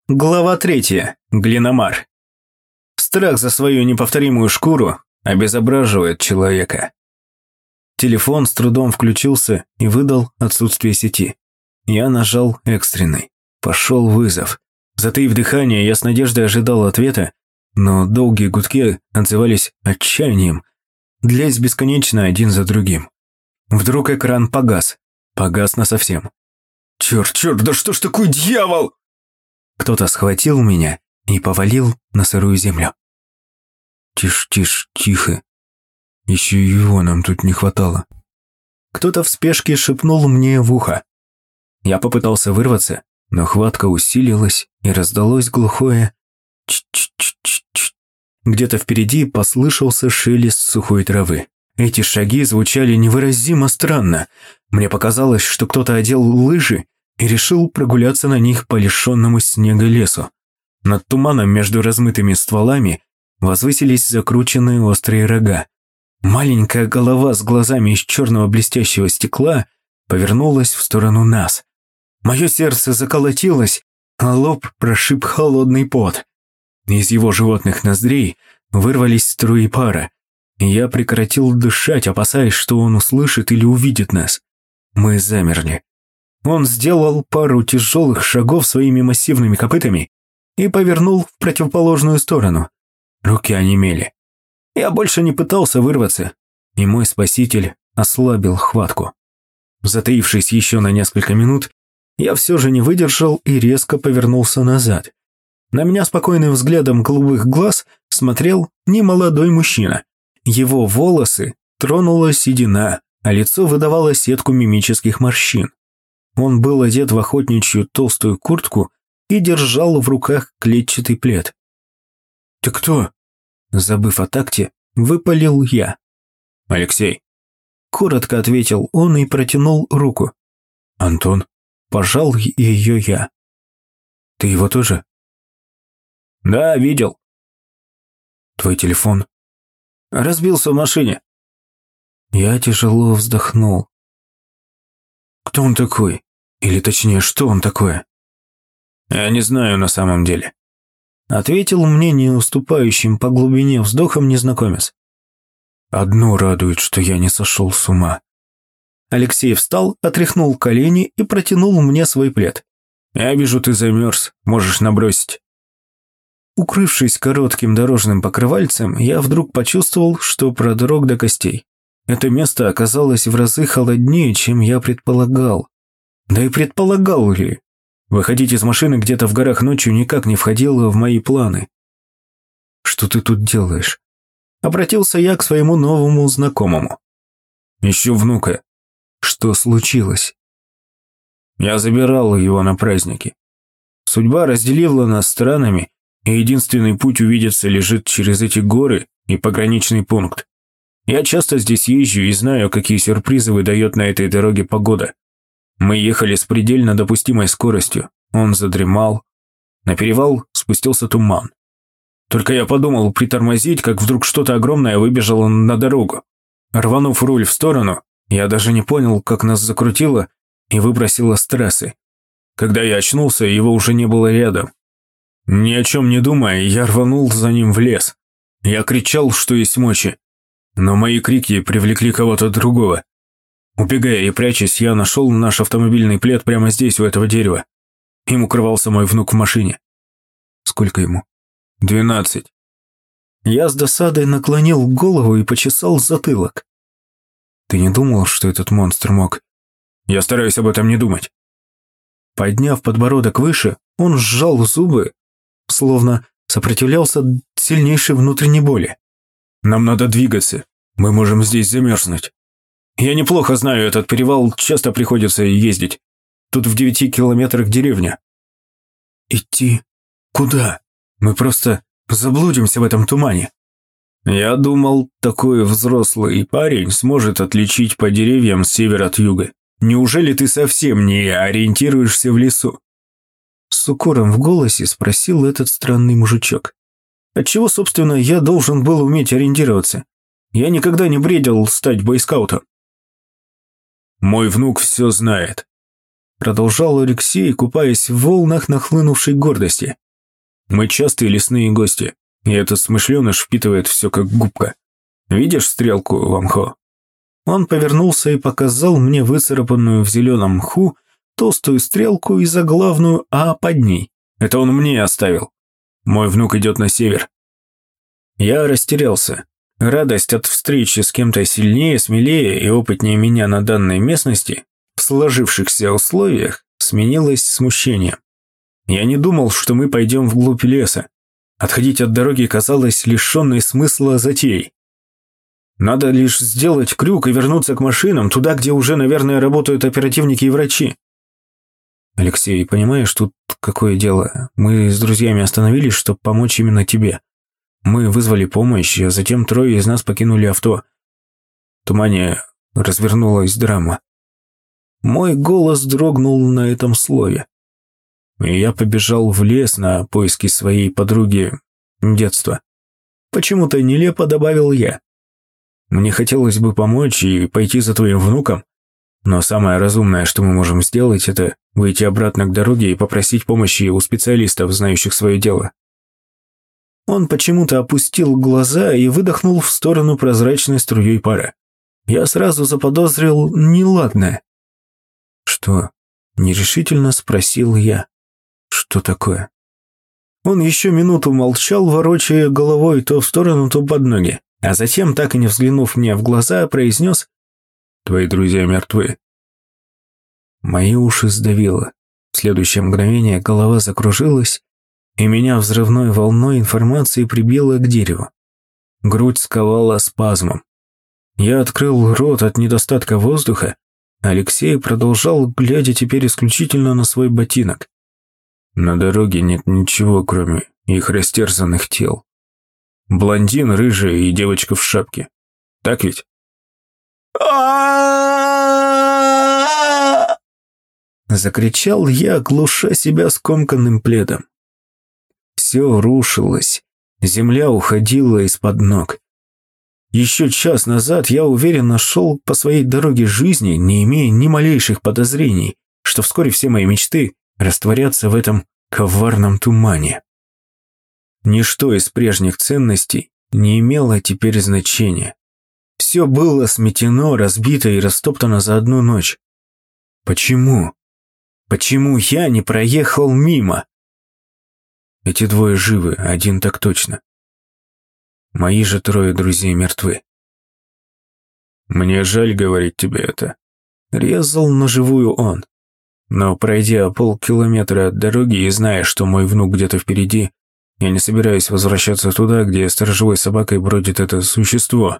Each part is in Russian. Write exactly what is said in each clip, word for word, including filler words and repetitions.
Глава третья. Глиномар. Страх за свою неповторимую шкуру обезображивает человека. Телефон с трудом включился и выдал отсутствие сети. Я нажал экстренный. Пошел вызов. Затаив дыхание, я с надеждой ожидал ответа, но долгие гудки отзывались отчаянием, длясь бесконечно один за другим. Вдруг экран погас. Погас насовсем. «Черт, черт, да что ж такой дьявол!» Кто-то схватил меня и повалил на сырую землю. «Тише, тише, тихо. Еще его нам тут не хватало». Кто-то в спешке шепнул мне в ухо. Я попытался вырваться, но хватка усилилась и раздалось глухое «ч-ч-ч-ч-ч». Где-то впереди послышался шелест сухой травы. Эти шаги звучали невыразимо странно. Мне показалось, что кто-то одел лыжи и решил прогуляться на них по лишенному снега лесу. Над туманом между размытыми стволами возвысились закрученные острые рога. Маленькая голова с глазами из черного блестящего стекла повернулась в сторону нас. Мое сердце заколотилось, а лоб прошиб холодный пот. Из его животных ноздрей вырвались струи пара, и я прекратил дышать, опасаясь, что он услышит или увидит нас. Мы замерли. Он сделал пару тяжелых шагов своими массивными копытами и повернул в противоположную сторону. Руки онемели. Я больше не пытался вырваться, и мой спаситель ослабил хватку. Затаившись еще на несколько минут, я все же не выдержал и резко повернулся назад. На меня спокойным взглядом голубых глаз смотрел немолодой мужчина. Его волосы тронула седина, а лицо выдавало сетку мимических морщин. Он был одет в охотничью толстую куртку и держал в руках клетчатый плед. «Ты кто?» Забыв о такте, выпалил я. «Алексей», – коротко ответил он и протянул руку. «Антон», – пожал ее я. «Ты его тоже?» «Да, видел». «Твой телефон?» «Разбился в машине». Я тяжело вздохнул. «Кто он такой? Или точнее, что он такое?» «Я не знаю на самом деле», — ответил мне не уступающим по глубине вздохом незнакомец. «Одно радует, что я не сошел с ума». Алексей встал, отряхнул колени и протянул мне свой плед. «Я вижу, ты замерз, можешь набросить». Укрывшись коротким дорожным покрывальцем, я вдруг почувствовал, что продрог до костей. Это место оказалось в разы холоднее, чем я предполагал. Да и предполагал ли? Выходить из машины где-то в горах ночью никак не входило в мои планы. «Что ты тут делаешь?» Обратился я к своему новому знакомому. «Ищу внука». «Что случилось?» «Я забирал его на праздники. Судьба разделила нас странами, и единственный путь увидеться лежит через эти горы и пограничный пункт. Я часто здесь езжу и знаю, какие сюрпризы выдает на этой дороге погода. Мы ехали с предельно допустимой скоростью. Он задремал. На перевал спустился туман. Только я подумал притормозить, как вдруг что-то огромное выбежало на дорогу. Рванув руль в сторону, я даже не понял, как нас закрутило и выбросило с трассы. Когда я очнулся, его уже не было рядом. Ни о чем не думая, я рванул за ним в лес. Я кричал, что есть мочи. Но мои крики привлекли кого-то другого. Убегая и прячась, я нашел наш автомобильный плед прямо здесь, у этого дерева. Им укрывался мой внук в машине. Сколько ему? Двенадцать. Я с досадой наклонил голову и почесал затылок. Ты не думал, что этот монстр мог? Я стараюсь об этом не думать. Подняв подбородок выше, он сжал зубы, словно сопротивлялся сильнейшей внутренней боли. Нам надо двигаться. Мы можем здесь замерзнуть. Я неплохо знаю этот перевал, часто приходится ездить. Тут в девяти километрах деревня. Идти? Куда? Мы просто заблудимся в этом тумане. Я думал, такой взрослый парень сможет отличить по деревьям север от юга. Неужели ты совсем не ориентируешься в лесу? С укором в голосе спросил этот странный мужичок. Отчего, собственно, я должен был уметь ориентироваться? Я никогда не бредил стать бойскаутом. Мой внук все знает. продолжал Алексей, купаясь в волнах нахлынувшей гордости. «Мы частые лесные гости, и этот смышленыш впитывает все как губка. Видишь стрелку в мху?» Он повернулся и показал мне выцарапанную в зеленом мху толстую стрелку и заглавную «А» под ней. Это он мне оставил. Мой внук идет на север. Я растерялся. Радость от встречи с кем-то сильнее, смелее и опытнее меня на данной местности, в сложившихся условиях, сменилась смущением. Я не думал, что мы пойдем вглубь леса. Отходить от дороги казалось лишенной смысла затеей. Надо лишь сделать крюк и вернуться к машинам, туда, где уже, наверное, работают оперативники и врачи. Алексей, понимаешь, тут какое дело? Мы с друзьями остановились, чтобы помочь именно тебе. Мы вызвали помощь, а затем трое из нас покинули авто. В тумане развернулась драма. Мой голос дрогнул на этом слове. И я побежал в лес на поиски своей подруги детства. Почему-то нелепо добавил я. Мне хотелось бы помочь и пойти за твоим внуком, но самое разумное, что мы можем сделать, это выйти обратно к дороге и попросить помощи у специалистов, знающих свое дело. Он почему-то опустил глаза и выдохнул в сторону прозрачной струей пара. Я сразу заподозрил неладное. «Что?» – нерешительно спросил я. «Что такое?» Он еще минуту молчал, ворочая головой то в сторону, то под ноги, а затем, так и не взглянув мне в глаза, произнес: «Твои друзья мертвы». Мои уши сдавило. В следующее мгновение голова закружилась, и меня взрывной волной информации прибило к дереву. Грудь сковала спазмом. Я открыл рот от недостатка воздуха, а Алексей продолжал, глядя теперь исключительно на свой ботинок. На дороге нет ничего, кроме их растерзанных тел. Блондин, рыжая и девочка в шапке. Так ведь? Закричал я, глуша себя скомканным пледом. Все рушилось, земля уходила из-под ног. Еще час назад я уверенно шел по своей дороге жизни, не имея ни малейших подозрений, что вскоре все мои мечты растворятся в этом коварном тумане. Ничто из прежних ценностей не имело теперь значения. Все было сметено, разбито и растоптано за одну ночь. Почему? Почему я не проехал мимо? Эти двое живы, один так точно. Мои же трое друзей мертвы. Мне жаль говорить тебе это. Резал на живую он. Но пройдя полкилометра от дороги и зная, что мой внук где-то впереди, я не собираюсь возвращаться туда, где сторожевой собакой бродит это существо.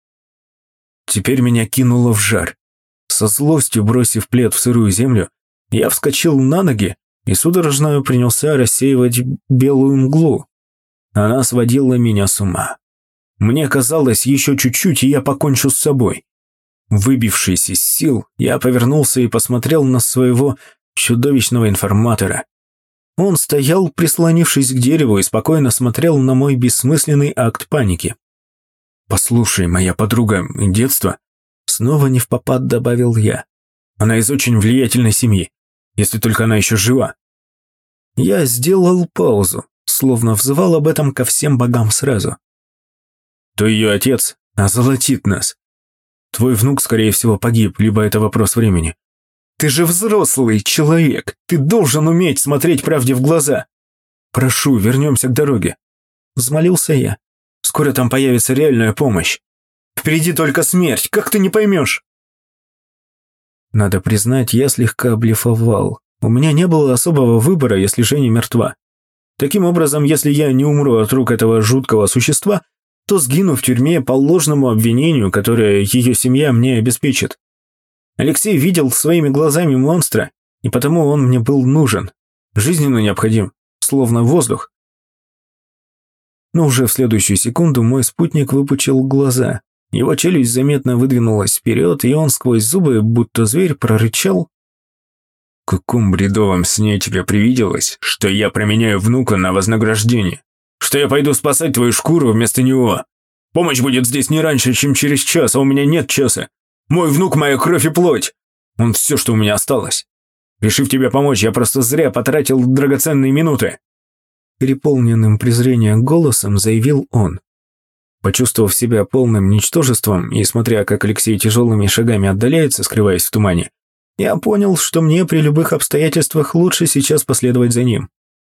Теперь меня кинуло в жар. Со злостью бросив плед в сырую землю, я вскочил на ноги и судорожно принялся рассеивать белую мглу. Она сводила меня с ума. Мне казалось, еще чуть-чуть, и я покончу с собой. Выбившись из сил, я повернулся и посмотрел на своего чудовищного информатора. Он стоял, прислонившись к дереву, и спокойно смотрел на мой бессмысленный акт паники. «Послушай, моя подруга детства», — снова невпопад добавил я. «Она из очень влиятельной семьи, если только она еще жива». Я сделал паузу, словно взывал об этом ко всем богам сразу. «То ее отец озолотит нас. Твой внук, скорее всего, погиб, либо это вопрос времени. Ты же взрослый человек, ты должен уметь смотреть правде в глаза. Прошу, вернемся к дороге», — взмолился я. «Скоро там появится реальная помощь. Впереди только смерть, как ты не поймешь?» Надо признать, я слегка блефовал. У меня не было особого выбора, если Женя мертва. Таким образом, если я не умру от рук этого жуткого существа, то сгину в тюрьме по ложному обвинению, которое ее семья мне обеспечит. Алексей видел своими глазами монстра, и потому он мне был нужен, жизненно необходим, словно воздух. Но уже в следующую секунду мой спутник выпучил глаза. Его челюсть заметно выдвинулась вперед, и он сквозь зубы, будто зверь, прорычал: «В каком бредовом сне тебе привиделось, что я променяю внука на вознаграждение? Что я пойду спасать твою шкуру вместо него? Помощь будет здесь не раньше, чем через час, а у меня нет часа. Мой внук – моя кровь и плоть. Он все, что у меня осталось. Решив тебе помочь, я просто зря потратил драгоценные минуты!» Переполненным презрением голосом заявил он. Почувствовав себя полным ничтожеством и смотря, как Алексей тяжелыми шагами отдаляется, скрываясь в тумане, я понял, что мне при любых обстоятельствах лучше сейчас последовать за ним.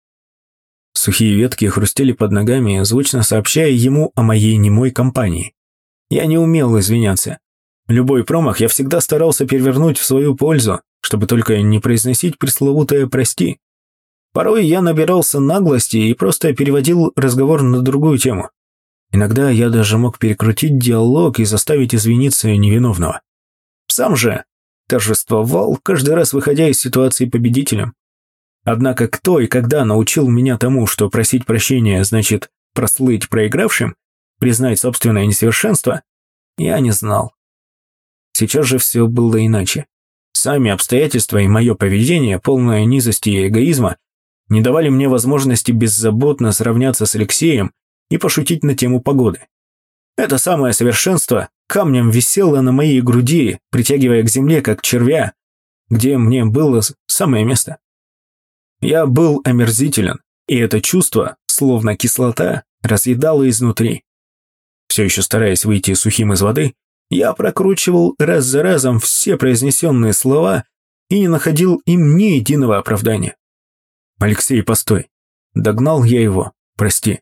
Сухие ветки хрустели под ногами, звучно сообщая ему о моей немой компании. Я не умел извиняться. Любой промах я всегда старался перевернуть в свою пользу, чтобы только не произносить пресловутое «прости». Порой я набирался наглости и просто переводил разговор на другую тему. Иногда я даже мог перекрутить диалог и заставить извиниться невиновного. Сам же торжествовал, каждый раз выходя из ситуации победителем. Однако кто и когда научил меня тому, что просить прощения значит прослыть проигравшим, признать собственное несовершенство, я не знал. Сейчас же все было иначе. Сами обстоятельства и мое поведение, полное низости и эгоизма, не давали мне возможности беззаботно сравняться с Алексеем и пошутить на тему погоды. Это самое совершенство камнем висело на моей груди, притягивая к земле, как червя, где мне было самое место. Я был омерзителен, и это чувство, словно кислота, разъедало изнутри. Все еще стараясь выйти сухим из воды, я прокручивал раз за разом все произнесенные слова и не находил им ни единого оправдания. «Алексей, постой!» Догнал я его. «Прости».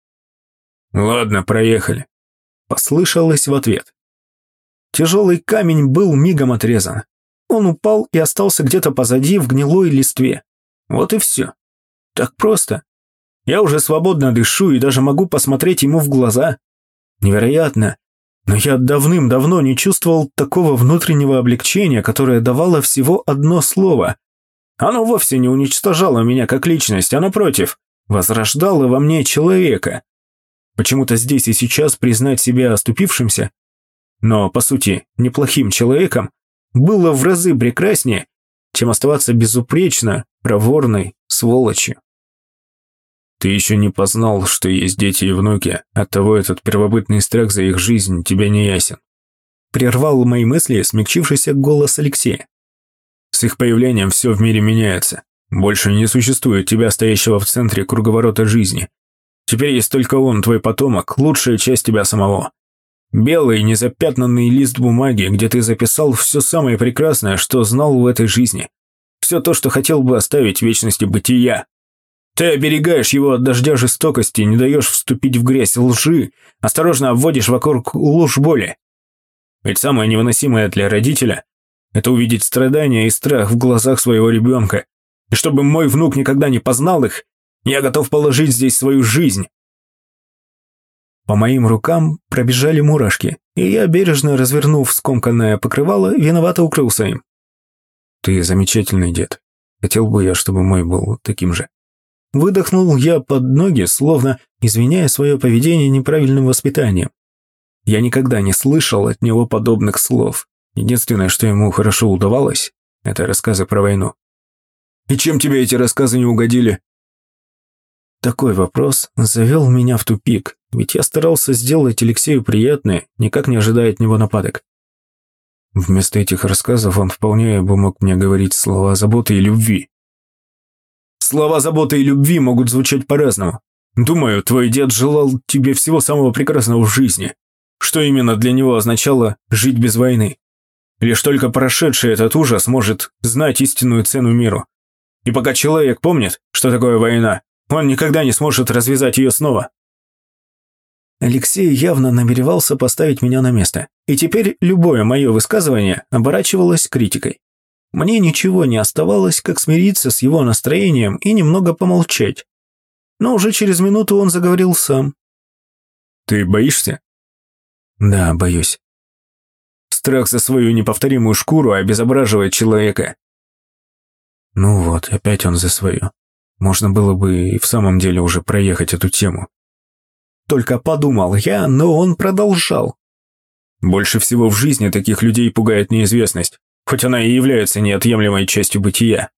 «Ладно, проехали», – послышалось в ответ. Тяжелый камень был мигом отрезан. Он упал и остался где-то позади в гнилой листве. Вот и все. Так просто. Я уже свободно дышу и даже могу посмотреть ему в глаза. Невероятно, но я давным-давно не чувствовал такого внутреннего облегчения, которое давало всего одно слово. Оно вовсе не уничтожало меня как личность, а напротив, возрождало во мне человека. Почему-то здесь и сейчас признать себя оступившимся, но, по сути, неплохим человеком, было в разы прекраснее, чем оставаться безупречно проворной сволочью. Ты еще не познал, что есть дети и внуки, оттого этот первобытный страх за их жизнь тебе не ясен. Прервал мои мысли смягчившийся голос Алексея. С их появлением все в мире меняется. Больше не существует тебя, стоящего в центре круговорота жизни. Теперь есть только он, твой потомок, лучшая часть тебя самого. Белый, незапятнанный лист бумаги, где ты записал все самое прекрасное, что знал в этой жизни. Все то, что хотел бы оставить в вечности бытия. Ты оберегаешь его от дождя жестокости, не даешь вступить в грязь лжи, осторожно обводишь вокруг ложь боли. Ведь самое невыносимое для родителя – это увидеть страдания и страх в глазах своего ребенка. И чтобы мой внук никогда не познал их, я готов положить здесь свою жизнь. По моим рукам пробежали мурашки, и я, бережно развернув скомканное покрывало, виновато укрылся им. Ты замечательный дед. Хотел бы я, чтобы мой был таким же. Выдохнул я под ноги, словно извиняя свое поведение неправильным воспитанием. Я никогда не слышал от него подобных слов. Единственное, что ему хорошо удавалось, это рассказы про войну. И чем тебе эти рассказы не угодили? Такой вопрос завел меня в тупик, ведь я старался сделать Алексею приятное, никак не ожидая от него нападок. Вместо этих рассказов он вполне бы мог мне говорить слова заботы и любви. Слова заботы и любви могут звучать по-разному. Думаю, твой дед желал тебе всего самого прекрасного в жизни. Что именно для него означало жить без войны? Лишь только прошедший этот ужас может знать истинную цену миру. И пока человек помнит, что такое война, он никогда не сможет развязать ее снова. Алексей явно намеревался поставить меня на место, и теперь любое мое высказывание оборачивалось критикой. Мне ничего не оставалось, как смириться с его настроением и немного помолчать. Но уже через минуту он заговорил сам. «Ты боишься?» «Да, боюсь. Страх за свою неповторимую шкуру обезображивает человека». Ну вот, опять он за свою. Можно было бы и в самом деле уже проехать эту тему. Только подумал я, но он продолжал. Больше всего в жизни таких людей пугает неизвестность, хоть она и является неотъемлемой частью бытия.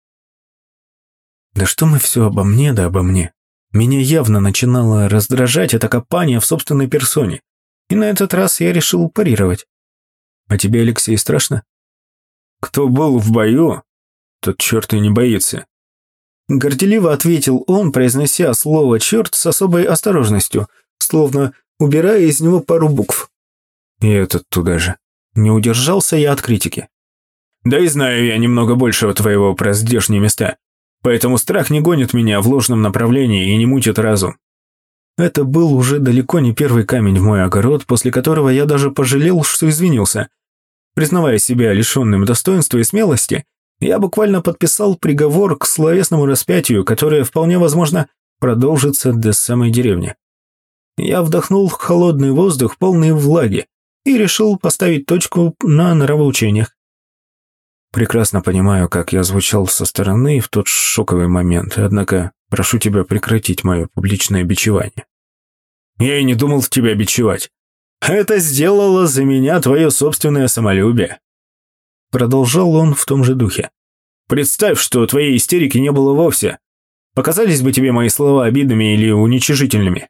Да что мы все обо мне, да обо мне. Меня явно начинало раздражать это копание в собственной персоне, и на этот раз я решил парировать. А тебе, Алексей, страшно? Кто был в бою, тот черт и не боится». Горделиво ответил он, произнося слово «черт» с особой осторожностью, словно убирая из него пару букв. И этот туда же. Не удержался я от критики. «Да и знаю я немного большего твоего про здешние места, поэтому страх не гонит меня в ложном направлении и не мутит разум». Это был уже далеко не первый камень в мой огород, после которого я даже пожалел, что извинился. Признавая себя лишенным достоинства и смелости, я буквально подписал приговор к словесному распятию, которое, вполне возможно, продолжится до самой деревни. Я вдохнул холодный воздух, полный влаги, и решил поставить точку на нравоучениях. Прекрасно понимаю, как я звучал со стороны в тот шоковый момент, однако прошу тебя прекратить мое публичное бичевание. Я и не думал тебя бичевать. Это сделало за меня твое собственное самолюбие. Продолжал он в том же духе. Представь, что твоей истерики не было вовсе. Показались бы тебе мои слова обидными или уничижительными.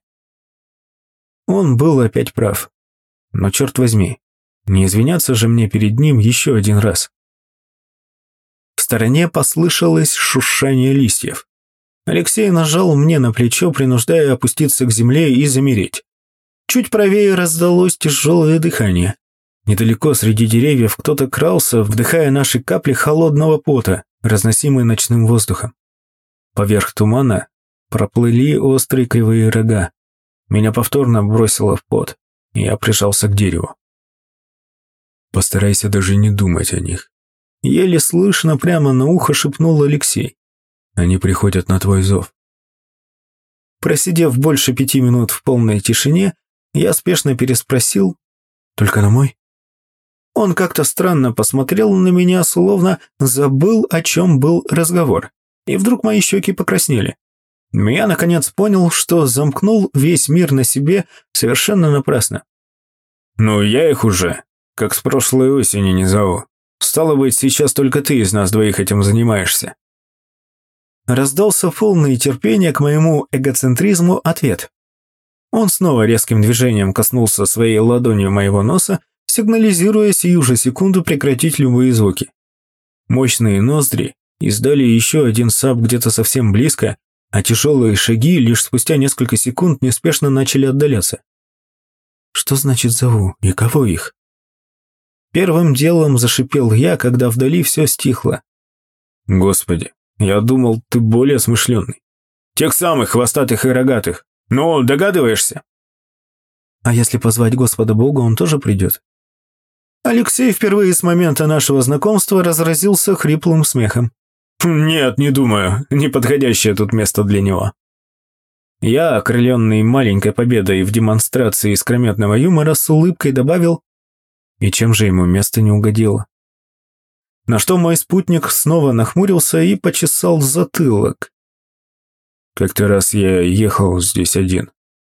Он был опять прав. Но черт возьми, не извиняться же мне перед ним еще один раз. В стороне послышалось шуршание листьев. Алексей нажал мне на плечо, принуждая опуститься к земле и замереть. Чуть правее раздалось тяжелое дыхание. Недалеко среди деревьев кто-то крался, вдыхая наши капли холодного пота, разносимые ночным воздухом. Поверх тумана проплыли острые кривые рога. Меня повторно бросило в пот, и я прижался к дереву. «Постарайся даже не думать о них», — еле слышно прямо на ухо шепнул Алексей. «Они приходят на твой зов». Просидев больше пяти минут в полной тишине, я спешно переспросил: «Только на мой?» Он как-то странно посмотрел на меня, словно забыл, о чем был разговор, и вдруг мои щеки покраснели. Я, наконец, понял, что замкнул весь мир на себе совершенно напрасно. «Ну, я их уже, как с прошлой осени, не зову. Стало быть, сейчас только ты из нас двоих этим занимаешься». Раздался полный терпения к моему эгоцентризму ответ. Он снова резким движением коснулся своей ладонью моего носа, сигнализируя сию же секунду прекратить любые звуки. Мощные ноздри издали еще один сап где-то совсем близко, а тяжелые шаги лишь спустя несколько секунд неспешно начали отдаляться. Что значит зову и кого их? Первым делом зашипел я, когда вдали все стихло. Господи, я думал, ты более смышленый. Тех самых хвостатых и рогатых. Ну, догадываешься? А если позвать Господа Бога, он тоже придет? Алексей впервые с момента нашего знакомства разразился хриплым смехом. «Нет, не думаю. Неподходящее тут место для него». Я, окрыленный маленькой победой в демонстрации искрометного юмора, с улыбкой добавил: «И чем же ему место не угодило?» На что мой спутник снова нахмурился и почесал затылок. «Как-то раз я ехал здесь один».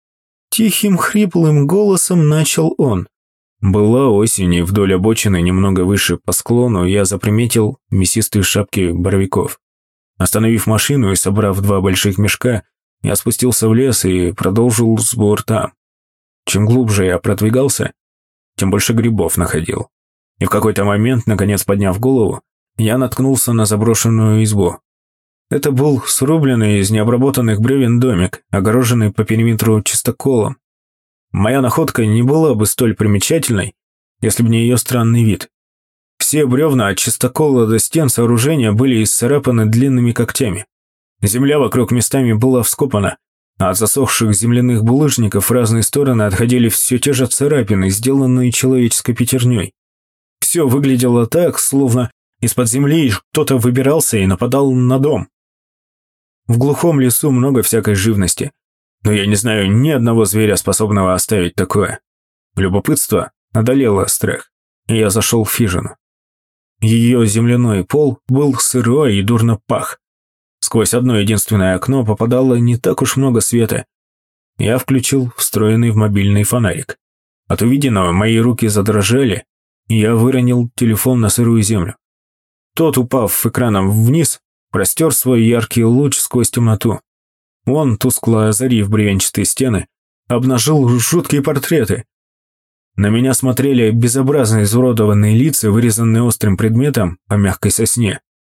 Тихим хриплым голосом начал он. Была осень, и вдоль обочины, немного выше по склону, я заприметил мясистые шапки боровиков. Остановив машину и собрав два больших мешка, я спустился в лес и продолжил сбор там. Чем глубже я продвигался, тем больше грибов находил. И в какой-то момент, наконец подняв голову, я наткнулся на заброшенную избу. Это был срубленный из необработанных бревен домик, огороженный по периметру чистоколом. Моя находка не была бы столь примечательной, если бы не ее странный вид. Все бревна от чистокола до стен сооружения были исцарапаны длинными когтями. Земля вокруг местами была вскопана, а от засохших земляных булыжников в разные стороны отходили все те же царапины, сделанные человеческой пятерней. Все выглядело так, словно из-под земли кто-то выбирался и нападал на дом. В глухом лесу много всякой живности, но я не знаю ни одного зверя, способного оставить такое. Любопытство одолело страх, и я зашел в хижину. Ее земляной пол был сырой и дурно пах. Сквозь одно единственное окно попадало не так уж много света. Я включил встроенный в мобильный фонарик. От увиденного мои руки задрожали, и я выронил телефон на сырую землю. Тот, упав экраном вниз, простер свой яркий луч сквозь темноту. Он, тускло озарив бревенчатые стены, обнажил жуткие портреты. На меня смотрели безобразно изуродованные лица, вырезанные острым предметом по мягкой сосне.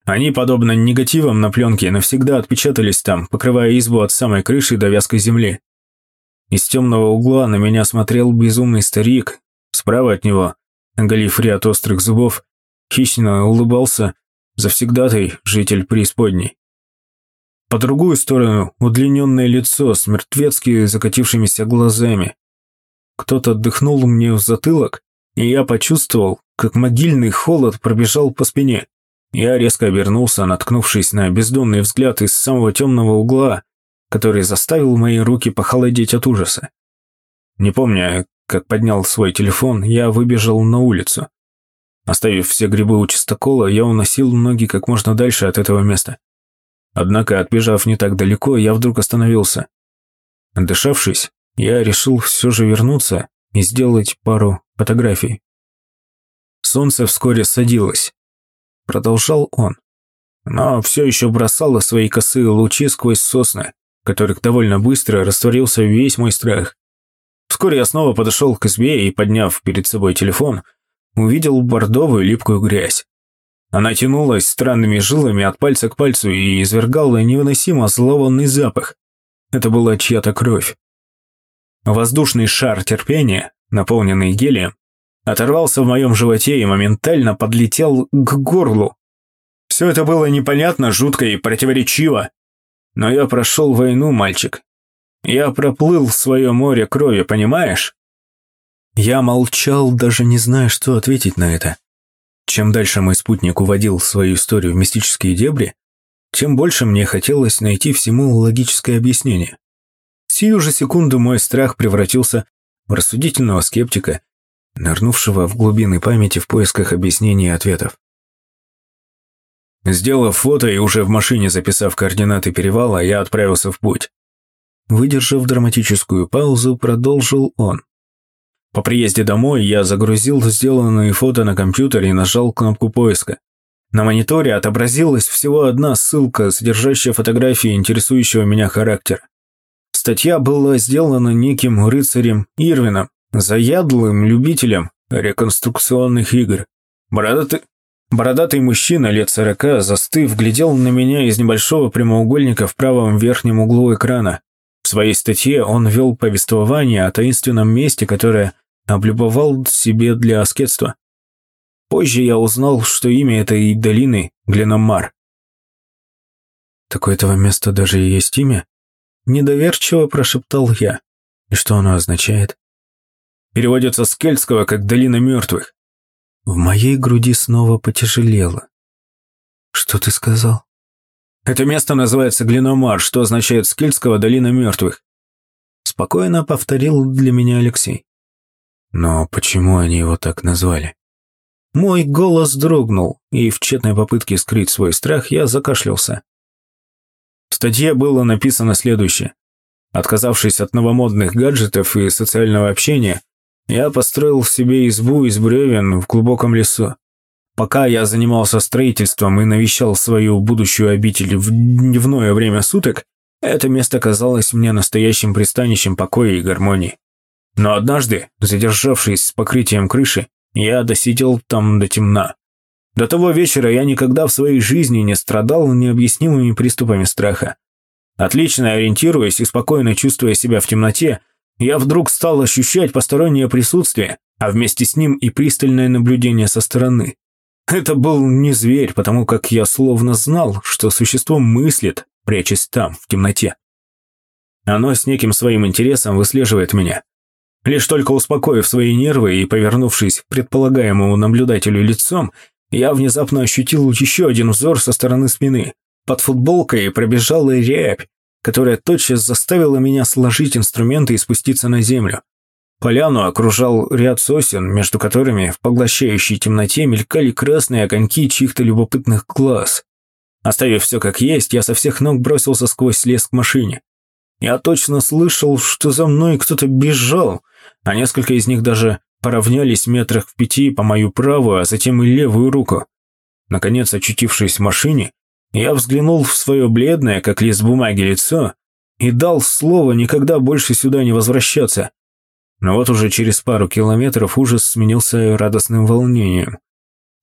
Они, подобно негативам на пленке, навсегда отпечатались там, покрывая избу от самой крыши до вязкой земли. Из темного угла на меня смотрел безумный старик. Справа от него, оголив ряд острых зубов, хищно улыбался завсегдатай, житель преисподней. По другую сторону удлиненное лицо с мертвецки закатившимися глазами. Кто-то отдыхнул мне в затылок, и я почувствовал, как могильный холод пробежал по спине. Я резко обернулся, наткнувшись на бездонный взгляд из самого темного угла, который заставил мои руки похолодеть от ужаса. Не помня, как поднял свой телефон, я выбежал на улицу. Оставив все грибы у чистокола, я уносил ноги как можно дальше от этого места. Однако, отбежав не так далеко, я вдруг остановился. Отдышавшись, я решил все же вернуться и сделать пару фотографий. Солнце вскоре садилось. Продолжал он. Но все еще бросало свои косые лучи сквозь сосны, в которых довольно быстро растворился весь мой страх. Вскоре я снова подошел к избе и, подняв перед собой телефон, увидел бордовую липкую грязь. Она тянулась странными жилами от пальца к пальцу и извергала невыносимо зловонный запах. Это была чья-то кровь. Воздушный шар терпения, наполненный гелием, оторвался в моем животе и моментально подлетел к горлу. Все это было непонятно, жутко и противоречиво. Но я прошел войну, мальчик. Я проплыл в свое море крови, понимаешь? Я молчал, даже не зная, что ответить на это. Чем дальше мой спутник уводил свою историю в мистические дебри, тем больше мне хотелось найти всему логическое объяснение. В сию же секунду мой страх превратился в рассудительного скептика, нырнувшего в глубины памяти в поисках объяснений и ответов. Сделав фото и уже в машине записав координаты перевала, я отправился в путь. Выдержав драматическую паузу, продолжил он. По приезде домой я загрузил сделанные фото на компьютер и нажал кнопку поиска. На мониторе отобразилась всего одна ссылка, содержащая фотографии интересующего меня характера. Статья была сделана неким рыцарем Ирвином, заядлым любителем реконструкционных игр. Бородатый, бородатый мужчина лет сорока, застыв, глядел на меня из небольшого прямоугольника в правом верхнем углу экрана. В своей статье он вел повествование о таинственном месте, которое облюбовал себе для аскетства. Позже я узнал, что имя этой долины – Гленомар. «Так у этого места даже и есть имя?» Недоверчиво прошептал я. «И что оно означает?» «Переводится с кельтского как «долина мертвых». В моей груди снова потяжелело. «Что ты сказал?» «Это место называется Гленомар, что означает с кельтского «долина мертвых». Спокойно повторил для меня Алексей. «Но почему они его так назвали?» Мой голос дрогнул, и в тщетной попытке скрыть свой страх я закашлялся. В статье было написано следующее. Отказавшись от новомодных гаджетов и социального общения, я построил себе избу из бревен в глубоком лесу. Пока я занимался строительством и навещал свою будущую обитель в дневное время суток, это место казалось мне настоящим пристанищем покоя и гармонии. Но однажды, задержавшись с покрытием крыши, я досидел там до темна. До того вечера я никогда в своей жизни не страдал необъяснимыми приступами страха. Отлично ориентируясь и спокойно чувствуя себя в темноте, я вдруг стал ощущать постороннее присутствие, а вместе с ним и пристальное наблюдение со стороны. Это был не зверь, потому как я словно знал, что существо мыслит, прячась там, в темноте. Оно с неким своим интересом выслеживает меня. Лишь только успокоив свои нервы и повернувшись к предполагаемому наблюдателю лицом, я внезапно ощутил еще один взор со стороны спины. Под футболкой пробежала рябь, которая тотчас заставила меня сложить инструменты и спуститься на землю. Поляну окружал ряд сосен, между которыми в поглощающей темноте мелькали красные огоньки чьих-то любопытных глаз. Оставив все как есть, я со всех ног бросился сквозь лес к машине. Я точно слышал, что за мной кто-то бежал, а несколько из них даже поравнялись метрах в пяти по мою правую, а затем и левую руку. Наконец, очутившись в машине, я взглянул в свое бледное, как лист бумаги, лицо и дал слово никогда больше сюда не возвращаться. Но вот уже через пару километров ужас сменился радостным волнением.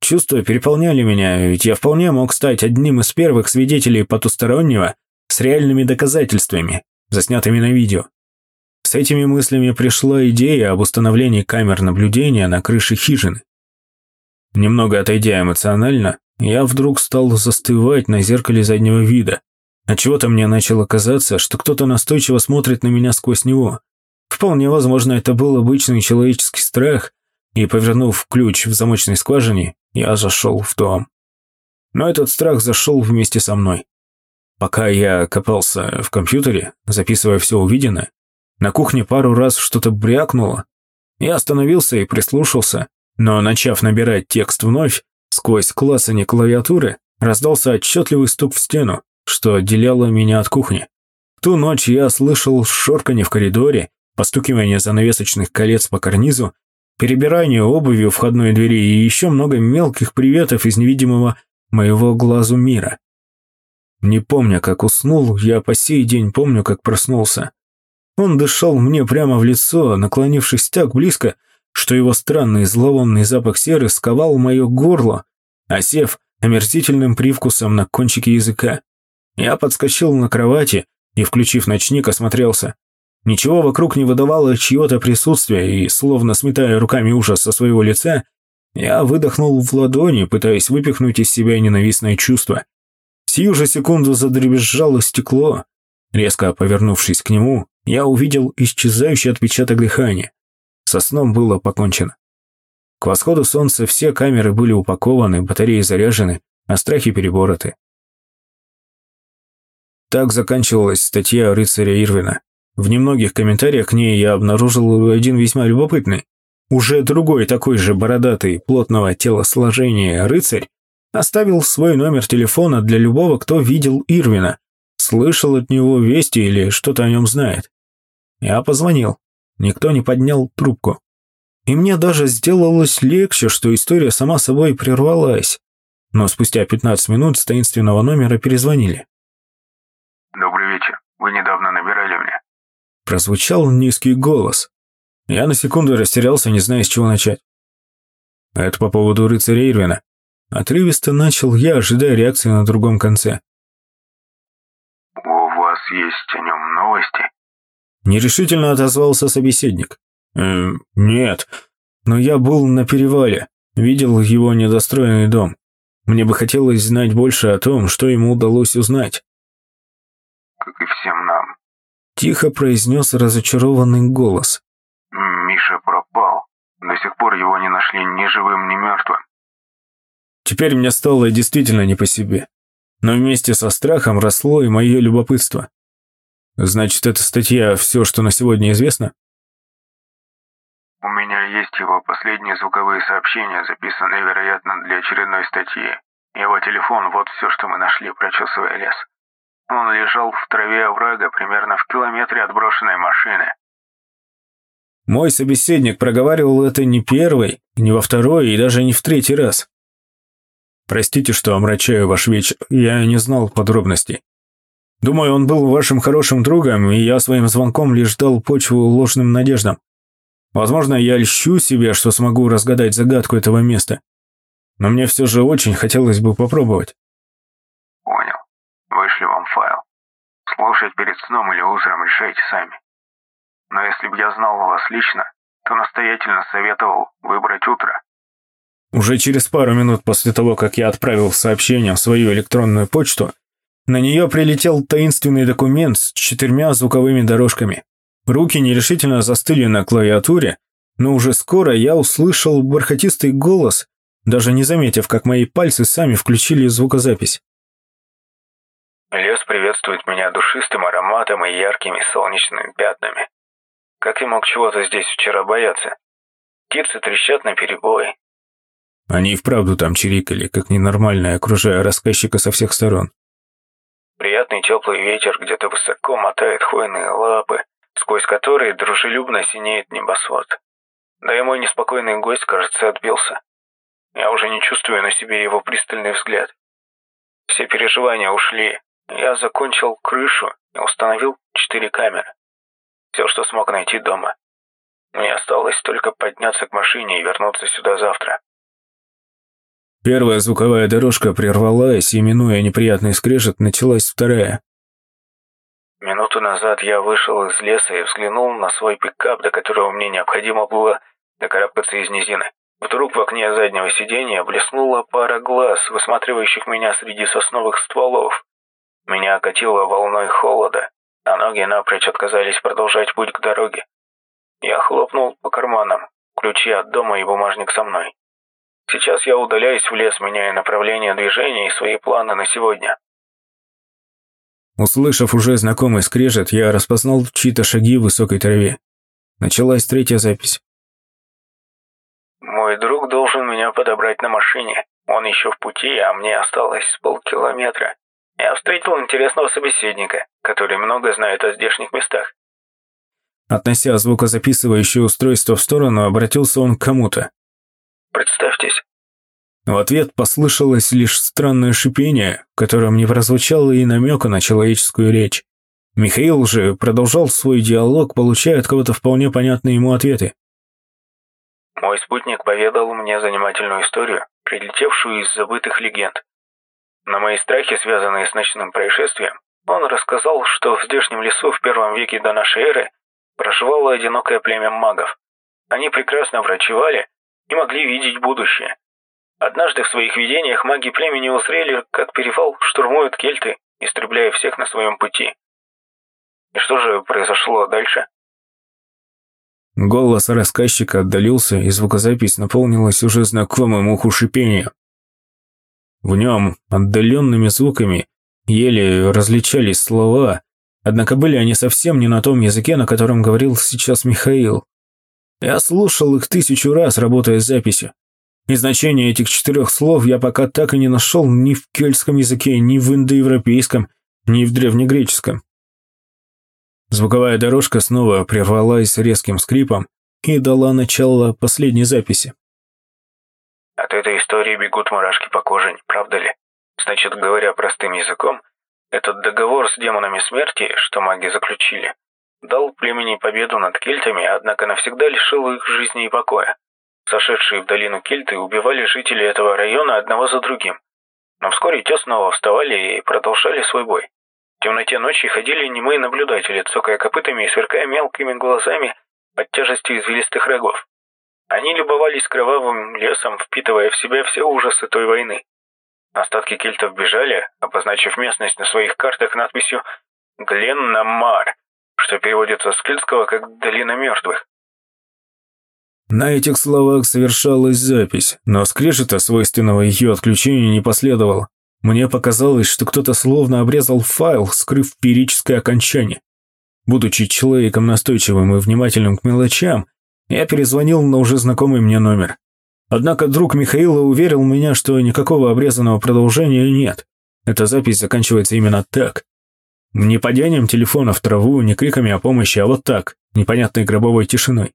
Чувства переполняли меня, ведь я вполне мог стать одним из первых свидетелей потустороннего с реальными доказательствами, заснятыми на видео. С этими мыслями пришла идея об установлении камер наблюдения на крыше хижины. Немного отойдя эмоционально, я вдруг стал застывать на зеркале заднего вида. Отчего-то мне начало казаться, что кто-то настойчиво смотрит на меня сквозь него. Вполне возможно, это был обычный человеческий страх, и, повернув ключ в замочной скважине, я зашел в дом. Но этот страх зашел вместе со мной. Пока я копался в компьютере, записывая все увиденное, на кухне пару раз что-то брякнуло. Я остановился и прислушался, но, начав набирать текст вновь, сквозь клацанье клавиатуры раздался отчетливый стук в стену, что отделяло меня от кухни. В ту ночь я слышал шорканье в коридоре, постукивание занавесочных колец по карнизу, перебирание обуви у входной двери и еще много мелких приветов из невидимого моего глазу мира. Не помня, как уснул, я по сей день помню, как проснулся. Он дышал мне прямо в лицо, наклонившись так близко, что его странный зловонный запах серы сковал мое горло, осев омерзительным привкусом на кончике языка. Я подскочил на кровати и, включив ночник, осмотрелся. Ничего вокруг не выдавало чье-то присутствие, и, словно сметая руками ужас со своего лица, я выдохнул в ладони, пытаясь выпихнуть из себя ненавистное чувство. Сию же секунду задребезжало стекло. Резко повернувшись к нему, я увидел исчезающий отпечаток дыхания. Со сном было покончено. К восходу солнца все камеры были упакованы, батареи заряжены, а страхи перебороты. Так заканчивалась статья рыцаря Ирвина. В немногих комментариях к ней я обнаружил один весьма любопытный. Уже другой такой же бородатый, плотного телосложения рыцарь оставил свой номер телефона для любого, кто видел Ирвина, слышал от него вести или что-то о нем знает. Я позвонил. Никто не поднял трубку. И мне даже сделалось легче, что история сама собой прервалась. Но спустя пятнадцать минут с таинственного номера перезвонили. «Добрый вечер. Вы недавно набирали меня». Прозвучал низкий голос. Я на секунду растерялся, не зная, с чего начать. Это по поводу рыцаря Ирвина. Отрывисто начал я, ожидая реакции на другом конце. «У вас есть о нем новости?» Нерешительно отозвался собеседник. «Эм, нет, но я был на перевале, видел его недостроенный дом. Мне бы хотелось знать больше о том, что ему удалось узнать». «Как и всем нам», — тихо произнес разочарованный голос. «Миша пропал. До сих пор его не нашли ни живым, ни мертвым». Теперь мне стало действительно не по себе. Но вместе со страхом росло и мое любопытство. Значит, эта статья все, что на сегодня известно? «У меня есть его последние звуковые сообщения, записанные, вероятно, для очередной статьи. Его телефон — вот все, что мы нашли, прочесывая лес. Он лежал в траве оврага примерно в километре от брошенной машины». Мой собеседник проговаривал это не первый, не во второй и даже не в третий раз. Простите, что омрачаю ваш вечер, я не знал подробностей. Думаю, он был вашим хорошим другом, и я своим звонком лишь дал почву ложным надеждам. Возможно, я льщу себе, что смогу разгадать загадку этого места. Но мне все же очень хотелось бы попробовать». «Понял. Вышлю вам файл. Слушать перед сном или утром решайте сами. Но если бы я знал вас лично, то настоятельно советовал выбрать утро». Уже через пару минут после того, как я отправил сообщение в свою электронную почту, на нее прилетел таинственный документ с четырьмя звуковыми дорожками. Руки нерешительно застыли на клавиатуре, но уже скоро я услышал бархатистый голос, даже не заметив, как мои пальцы сами включили звукозапись. «Лес приветствует меня душистым ароматом и яркими солнечными пятнами. Как я мог чего-то здесь вчера бояться? Птицы трещат наперебой». Они и вправду там чирикали, как ненормальные, окружая рассказчика со всех сторон. «Приятный теплый ветер где-то высоко мотает хвойные лапы, сквозь которые дружелюбно синеет небосвод. Да и мой неспокойный гость, кажется, отбился. Я уже не чувствую на себе его пристальный взгляд. Все переживания ушли. Я закончил крышу и установил четыре камеры. Все, что смог найти дома. Мне осталось только подняться к машине и вернуться сюда завтра». Первая звуковая дорожка прервалась, и, минуя неприятный скрежет, началась вторая. Минуту назад я вышел из леса и взглянул на свой пикап, до которого мне необходимо было докарабкаться из низины. Вдруг в окне заднего сиденья блеснула пара глаз, высматривающих меня среди сосновых стволов. Меня окатило волной холода, а ноги напрочь отказались продолжать путь к дороге. Я хлопнул по карманам, ключи от дома и бумажник со мной. Сейчас я удаляюсь в лес, меняя направление движения и свои планы на сегодня. Услышав уже знакомый скрежет, я распознал чьи-то шаги в высокой траве. Началась третья запись. Мой друг должен меня подобрать на машине. Он еще в пути, а мне осталось полкилометра. Я встретил интересного собеседника, который много знает о здешних местах. Относя звукозаписывающее устройство в сторону, обратился он к кому-то. «Представьтесь». В ответ послышалось лишь странное шипение, в котором не прозвучало и намека на человеческую речь. Михаил же продолжал свой диалог, получая от кого-то вполне понятные ему ответы. Мой спутник поведал мне занимательную историю, прилетевшую из забытых легенд. На мои страхи, связанные с ночным происшествием, он рассказал, что в здешнем лесу в первом веке до нашей эры проживало одинокое племя магов. Они прекрасно врачевали и могли видеть будущее. Однажды в своих видениях маги племени узрели, как перевал штурмуют кельты, истребляя всех на своем пути. И что же произошло дальше? Голос рассказчика отдалился, и звукозапись наполнилась уже знакомым уху шипением. В нем отдаленными звуками еле различались слова, однако были они совсем не на том языке, на котором говорил сейчас Михаил. Я слушал их тысячу раз, работая с записью. И значение этих четырех слов я пока так и не нашел ни в кельтском языке, ни в индоевропейском, ни в древнегреческом. Звуковая дорожка снова прервалась резким скрипом и дала начало последней записи. От этой истории бегут мурашки по коже, не правда ли? Значит, говоря простым языком, этот договор с демонами смерти, что маги заключили, дал племени победу над кельтами, однако навсегда лишил их жизни и покоя. Сошедшие в долину кельты убивали жителей этого района одного за другим. Но вскоре те снова вставали и продолжали свой бой. В темноте ночи ходили немые наблюдатели, цокая копытами и сверкая мелкими глазами под тяжестью извилистых рогов. Они любовались кровавым лесом, впитывая в себя все ужасы той войны. Остатки кельтов бежали, обозначив местность на своих картах надписью «Гленнамар», что переводится с кельтского как «Долина мертвых». На этих словах совершалась запись, но скрежета, свойственного ее отключению, не последовало. Мне показалось, что кто-то словно обрезал файл, скрыв феерическое окончание. Будучи человеком настойчивым и внимательным к мелочам, я перезвонил на уже знакомый мне номер. Однако друг Михаила уверил меня, что никакого обрезанного продолжения нет. Эта запись заканчивается именно так. Не падением телефона в траву, не криками о помощи, а вот так, непонятной гробовой тишиной.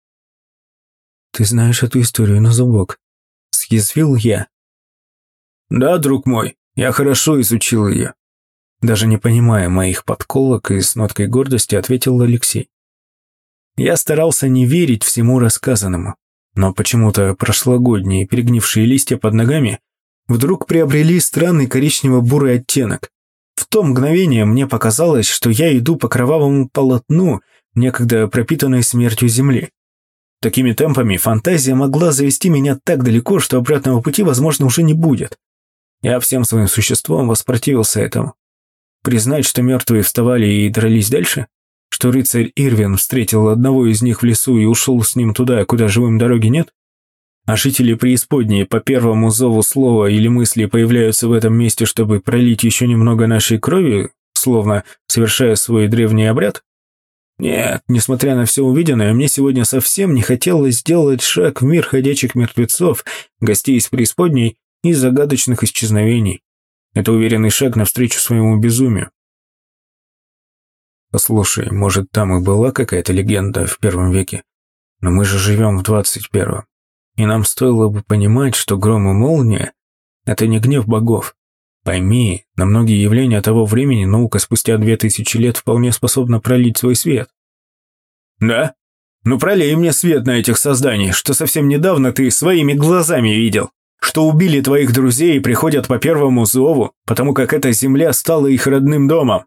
«Ты знаешь эту историю на зубок?» – съязвил я. «Да, друг мой, я хорошо изучил ее». Даже не понимая моих подколок и с ноткой гордости ответил Алексей. Я старался не верить всему рассказанному, но почему-то прошлогодние перегнившие листья под ногами вдруг приобрели странный коричнево-бурый оттенок. В то мгновение мне показалось, что я иду по кровавому полотну, некогда пропитанной смертью земли. Такими темпами фантазия могла завести меня так далеко, что обратного пути, возможно, уже не будет. Я всем своим существом воспротивился этому. Признать, что мертвые вставали и дрались дальше? Что рыцарь Ирвин встретил одного из них в лесу и ушел с ним туда, куда живым дороги нет? А жители преисподней по первому зову слова или мысли появляются в этом месте, чтобы пролить еще немного нашей крови, словно совершая свой древний обряд? Нет, несмотря на все увиденное, мне сегодня совсем не хотелось сделать шаг в мир ходячих мертвецов, гостей из преисподней и загадочных исчезновений. Это уверенный шаг навстречу своему безумию. Послушай, может, там и была какая-то легенда в первом веке, но мы же живем в двадцать первом, и нам стоило бы понимать, что гром и молния – это не гнев богов. Пойми, на многие явления того времени наука спустя две тысячи лет вполне способна пролить свой свет. Да? Ну пролей мне свет на этих созданий, что совсем недавно ты своими глазами видел. что убили твоих друзей и приходят по первому зову, потому как эта земля стала их родным домом».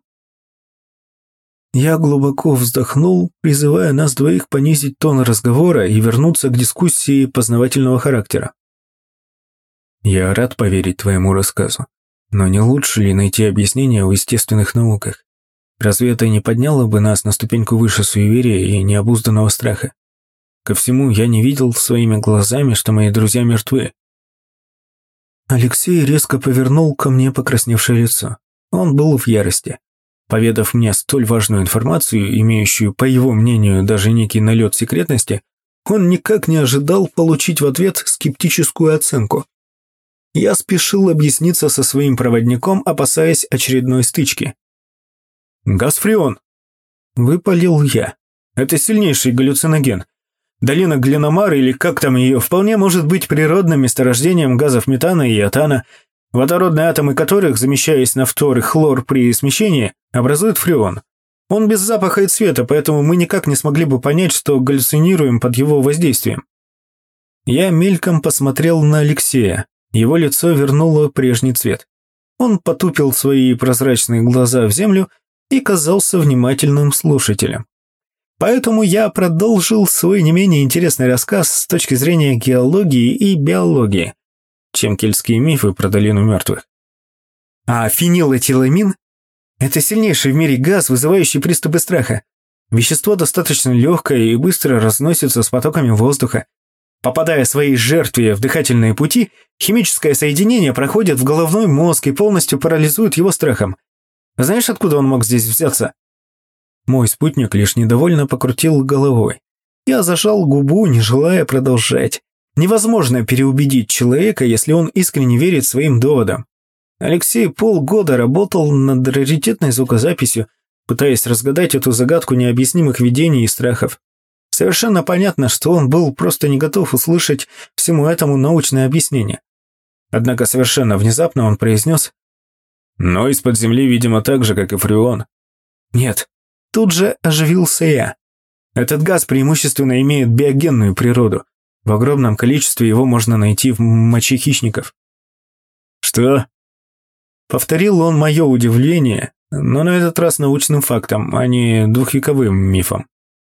Я глубоко вздохнул, призывая нас двоих понизить тон разговора и вернуться к дискуссии познавательного характера. «Я рад поверить твоему рассказу, но не лучше ли найти объяснение в естественных науках? Разве это не подняло бы нас на ступеньку выше суеверия и необузданного страха? Ко всему, я не видел своими глазами, что мои друзья мертвы». Алексей резко повернул ко мне покрасневшее лицо. Он был в ярости. Поведав мне столь важную информацию, имеющую, по его мнению, даже некий налет секретности, он никак не ожидал получить в ответ скептическую оценку. Я спешил объясниться со своим проводником, опасаясь очередной стычки. «Газ фреон!» – выпалил я. «Это сильнейший галлюциноген. Долина Глиномар, или как там ее, вполне может быть природным месторождением газов метана и иотана, водородные атомы которых, замещаясь на фтор и хлор при смещении, образуют фреон. Он без запаха и цвета, поэтому мы никак не смогли бы понять, что галлюцинируем под его воздействием». Я мельком посмотрел на Алексея. Его лицо вернуло прежний цвет. Он потупил свои прозрачные глаза в землю и казался внимательным слушателем. Поэтому я продолжил свой не менее интересный рассказ с точки зрения геологии и биологии, чем кельтские мифы про долину мертвых. А фенилэтиламин – это сильнейший в мире газ, вызывающий приступы страха. Вещество достаточно легкое и быстро разносится с потоками воздуха. Попадая своей жертве в дыхательные пути, химическое соединение проходит в головной мозг и полностью парализует его страхом. Знаешь, откуда он мог здесь взяться? Мой спутник лишь недовольно покрутил головой. Я зажал губу, не желая продолжать. Невозможно переубедить человека, если он искренне верит своим доводам. Алексей полгода работал над раритетной звукозаписью, пытаясь разгадать эту загадку необъяснимых видений и страхов. Совершенно понятно, что он был просто не готов услышать всему этому научное объяснение. Однако совершенно внезапно он произнес: «Но из-под земли, видимо, так же, как и фреон». «Нет». Тут же оживился я. Этот газ преимущественно имеет биогенную природу. В огромном количестве его можно найти в моче хищников. «Что?» Повторил он мое удивление, но на этот раз научным фактом, а не двухвековым мифом.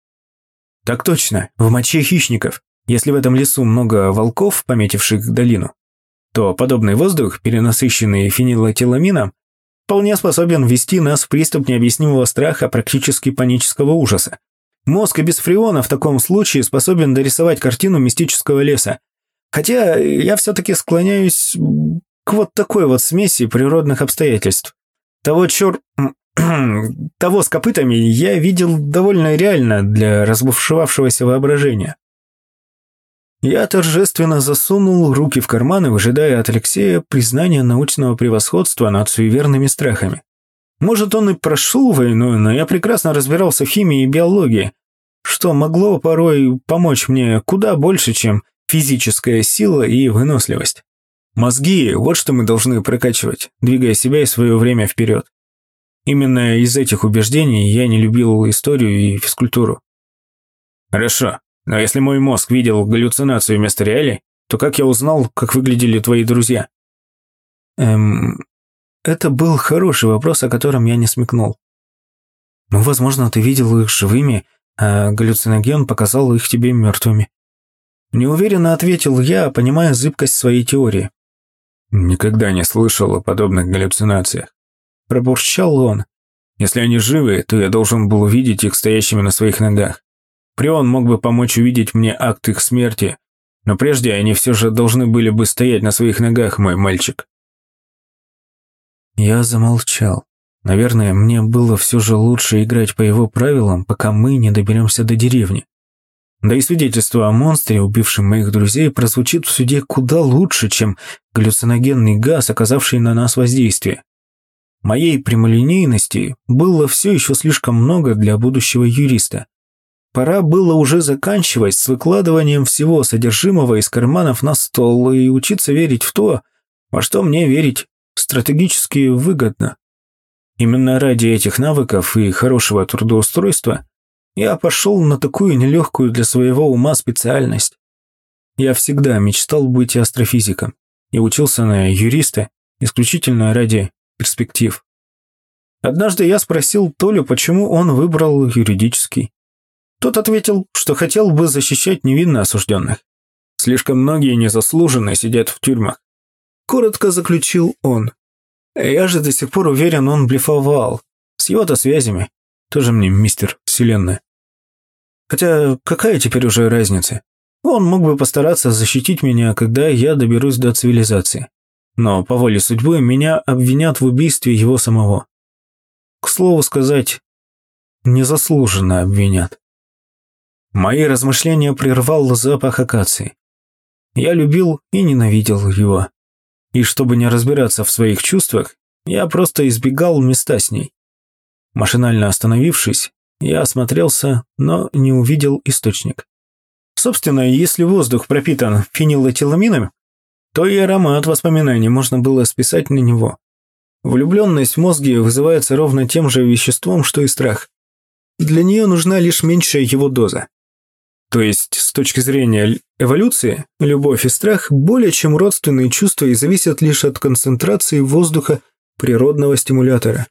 «Так точно, в моче хищников. Если в этом лесу много волков, пометивших долину, то подобный воздух, перенасыщенный фенилэтиламином, вполне способен ввести нас в приступ необъяснимого страха, практически панического ужаса. Мозг и без фреона в таком случае способен дорисовать картину мистического леса. Хотя я все-таки склоняюсь к вот такой вот смеси природных обстоятельств. Того чер... того с копытами я видел довольно реально для разбушевавшегося воображения». Я торжественно засунул руки в карманы, выжидая от Алексея признания научного превосходства над суеверными страхами. Может, он и прошел войну, но я прекрасно разбирался в химии и биологии, что могло порой помочь мне куда больше, чем физическая сила и выносливость. Мозги – вот что мы должны прокачивать, двигая себя и свое время вперед. Именно из этих убеждений я не любил историю и физкультуру. Хорошо. Но если мой мозг видел галлюцинацию вместо реалий, то как я узнал, как выглядели твои друзья? Эм... Это был хороший вопрос, о котором я не смекнул. Ну, возможно, ты видел их живыми, а галлюциноген показал их тебе мертвыми. Неуверенно ответил я, понимая зыбкость своей теории. Никогда не слышал о подобных галлюцинациях. Пробурчал он. Если они живы, то я должен был увидеть их стоящими на своих ногах. Фреон мог бы помочь увидеть мне акт их смерти, но прежде они все же должны были бы стоять на своих ногах, мой мальчик. Я замолчал. Наверное, мне было все же лучше играть по его правилам, пока мы не доберемся до деревни. Да и свидетельство о монстре, убившем моих друзей, прозвучит в суде куда лучше, чем галлюциногенный газ, оказавший на нас воздействие. Моей прямолинейности было все еще слишком много для будущего юриста. Пора было уже заканчивать с выкладыванием всего содержимого из карманов на стол и учиться верить в то, во что мне верить стратегически выгодно. Именно ради этих навыков и хорошего трудоустройства я пошел на такую нелегкую для своего ума специальность. Я всегда мечтал быть астрофизиком. и учился на юриста исключительно ради перспектив. Однажды я спросил Толю, почему он выбрал юридический. Тот ответил, что хотел бы защищать невинно осужденных. Слишком многие незаслуженно сидят в тюрьмах. Коротко заключил он. Я же до сих пор уверен, он блефовал. С его-то связями. Тоже мне мистер Вселенная. Хотя какая теперь уже разница? Он мог бы постараться защитить меня, когда я доберусь до цивилизации. Но по воле судьбы меня обвинят в убийстве его самого. К слову сказать, незаслуженно обвинят. Мои размышления прервал запах акации. Я любил и ненавидел его. И чтобы не разбираться в своих чувствах, я просто избегал места с ней. Машинально остановившись, я осмотрелся, но не увидел источник. Собственно, если воздух пропитан фенилэтиламином, то и аромат воспоминаний можно было списать на него. Влюбленность в мозге вызывается ровно тем же веществом, что и страх. Для нее нужна лишь меньшая его доза. То есть, с точки зрения эволюции, любовь и страх более чем родственные чувства и зависят лишь от концентрации воздуха природного стимулятора.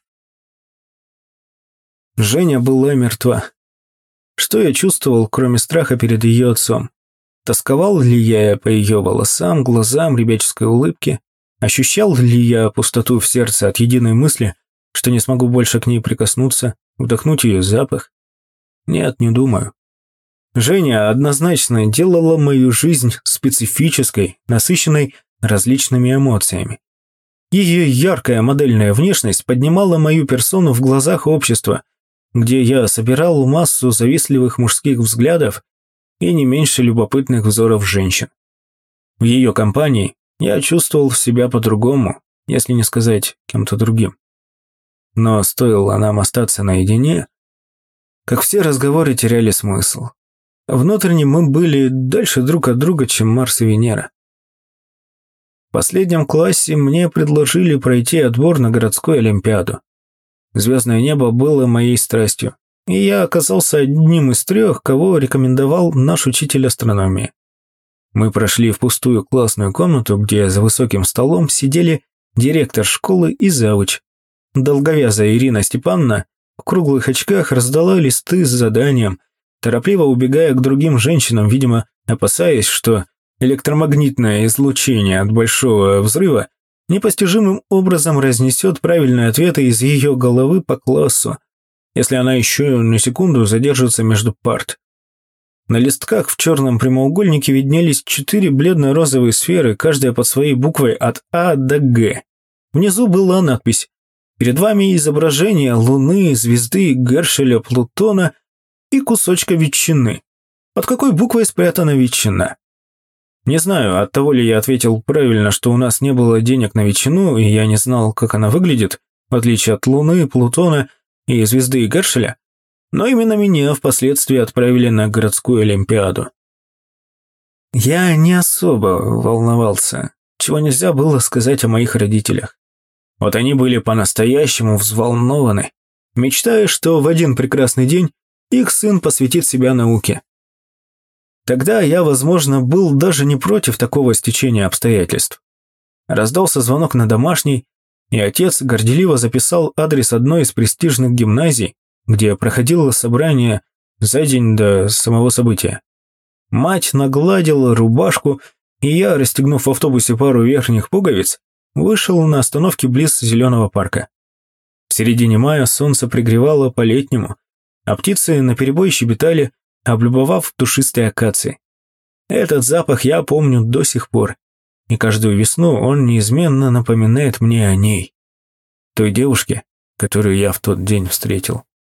Женя была мертва. Что я чувствовал, кроме страха перед ее отцом? Тосковал ли я по ее волосам, глазам, ребяческой улыбке? Ощущал ли я пустоту в сердце от единой мысли, что не смогу больше к ней прикоснуться, вдохнуть ее запах? Нет, не думаю. Женя однозначно делала мою жизнь специфической, насыщенной различными эмоциями. Ее яркая модельная внешность поднимала мою персону в глазах общества, где я собирал массу завистливых мужских взглядов и не меньше любопытных взоров женщин. В ее компании я чувствовал себя по-другому, если не сказать кем-то другим. Но стоило нам остаться наедине, как все разговоры теряли смысл. Внутренне мы были дальше друг от друга, чем Марс и Венера. В последнем классе мне предложили пройти отбор на городскую олимпиаду. Звездное небо было моей страстью, и я оказался одним из трех, кого рекомендовал наш учитель астрономии. Мы прошли в пустую классную комнату, где за высоким столом сидели директор школы и завуч. Долговязая Ирина Степановна в круглых очках раздала листы с заданием, торопливо убегая к другим женщинам, видимо, опасаясь, что электромагнитное излучение от большого взрыва непостижимым образом разнесет правильные ответы из ее головы по классу, если она еще на секунду задержится между парт. На листках в черном прямоугольнике виднелись четыре бледно-розовые сферы, каждая под своей буквой от А до Г. Внизу была надпись «Перед вами изображение Луны, звезды, Гершеля, Плутона и кусочка ветчины. Под какой буквой спрятана ветчина?» Не знаю, от того ли я ответил правильно, что у нас не было денег на ветчину, и я не знал, как она выглядит, в отличие от Луны, Плутона и звезды Гершеля, но именно меня впоследствии отправили на городскую олимпиаду. Я не особо волновался, чего нельзя было сказать о моих родителях. Вот они были по-настоящему взволнованы, мечтая, что в один прекрасный день их сын посвятит себя науке. Тогда я, возможно, был даже не против такого стечения обстоятельств. Раздался звонок на домашний, и отец горделиво записал адрес одной из престижных гимназий, где проходило собрание за день до самого события. Мать нагладила рубашку, и я, расстегнув в автобусе пару верхних пуговиц, вышел на остановке близ зеленого парка. В середине мая солнце пригревало по-летнему, а птицы наперебой щебетали, облюбовав душистые акации. Этот запах я помню до сих пор, и каждую весну он неизменно напоминает мне о ней, той девушке, которую я в тот день встретил.